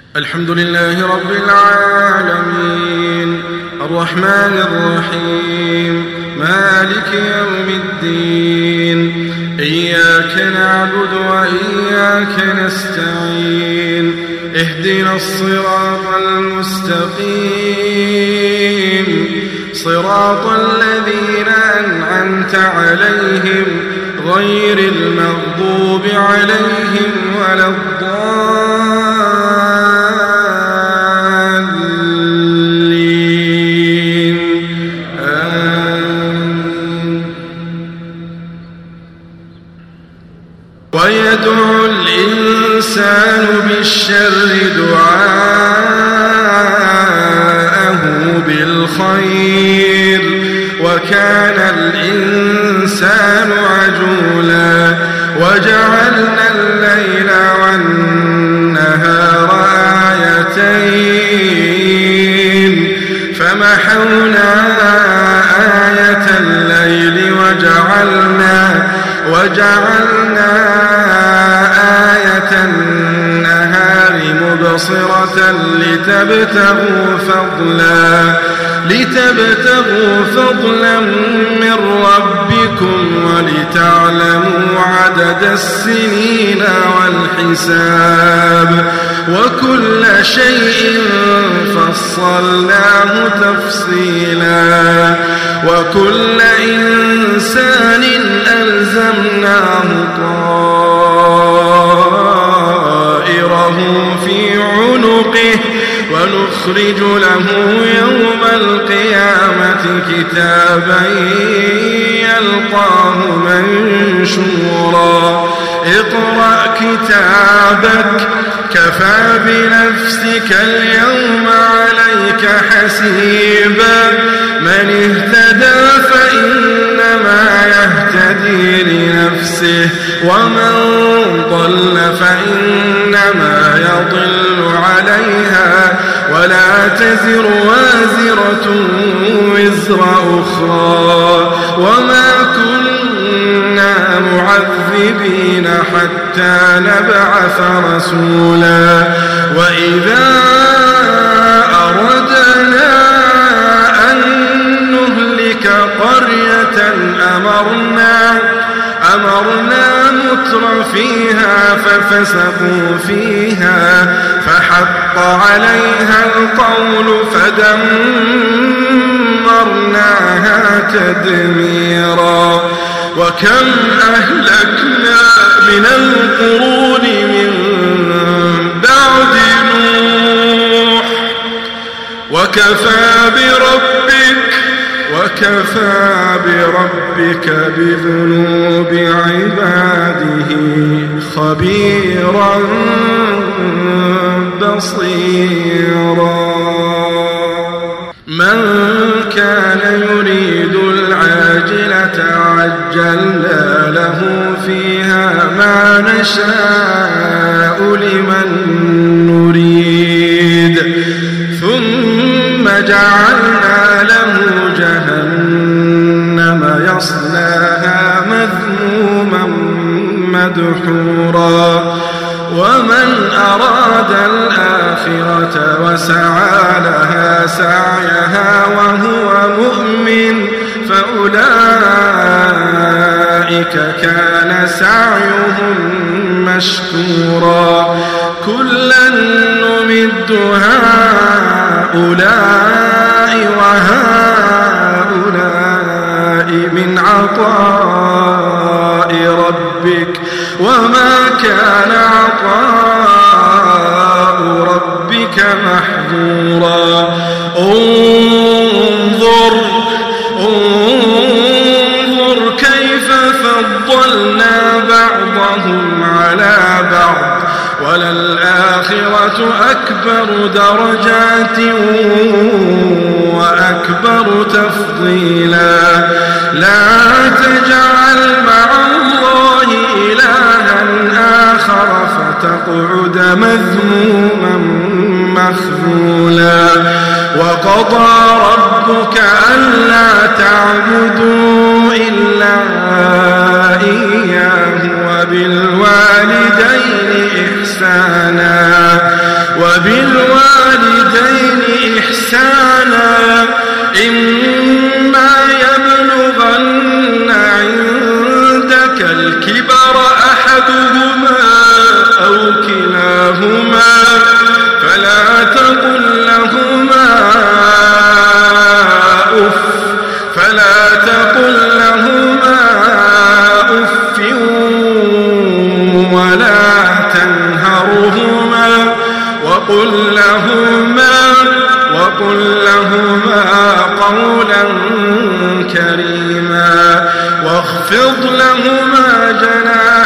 الحمد لله رب العالمين الرحمن الرحيم مالك يوم الدين إياك نعبد وإياك نستعين اهدنا الصراط المستقيم صراط الذين أنعمت عليهم غير المغضوب عليهم ولا الضالين آمين. ويدعو الإنسان بالشر دعاءه بالخير وكان الإنسان عجولا وجعلنا الليل والنهار آيتين فمحونا آية الليل وجعلنا آية النهار مبصرة لتبتغوا فضلا من ربكم ولتعلموا عدد السنين والحساب وكل شيء فصلناه تفصيلا وكل إنسان ألزمناه طائره في عنقه ونخرج له يوم القيامة كتابا يلقاه منشورا اقرأ كتابك كفى بنفسك اليوم عليك حسيبا من اهتدى فإنما يهتدي لنفسه ومن ضل فإنما يضل عليها ولا تزر وازرة وزر أخرى وما كنا معذبين حتى نبعث رسولا وإذا أردنا أن نهلك قرية أمرنا متر فيها ففسقوا فيها فحق عليها القول فدمرناها تدميرا وكم أهلكنا من القرون من بعد نوح وكفى بربك بذنوب عباده خبيرا بصيرا من كان يريد العاجلة عجلنا له فيها ما نشاء لمن نريد ثم جعلنا له جهنم يصلاها مذموما مدحورا ومن أراد الآخرة وسعى لها سعيها وهو مؤمن فأولئك كان سعيهم مشكورا كلا نمد هؤلاء وهؤلاء من عطاء ربك وما كان عطاء ربك محظورا انظر كيف فضلنا بعضهم على بعض وللآخرة أكبر درجات وأكبر تفضيلا لا تجعل مع الله إلها آخر فتقعد مذموما مخذولا وقضى ربك ألا تعبدوا إلا إياه وبالوالدين إحسانا وبالوالدين إحسانا إما يبلغن عندك الكبر أحدهما أو كلاهما فلا تقل لهما أف ولا تنهرهما وقل لهما قولا كريما واخفض لهما جناح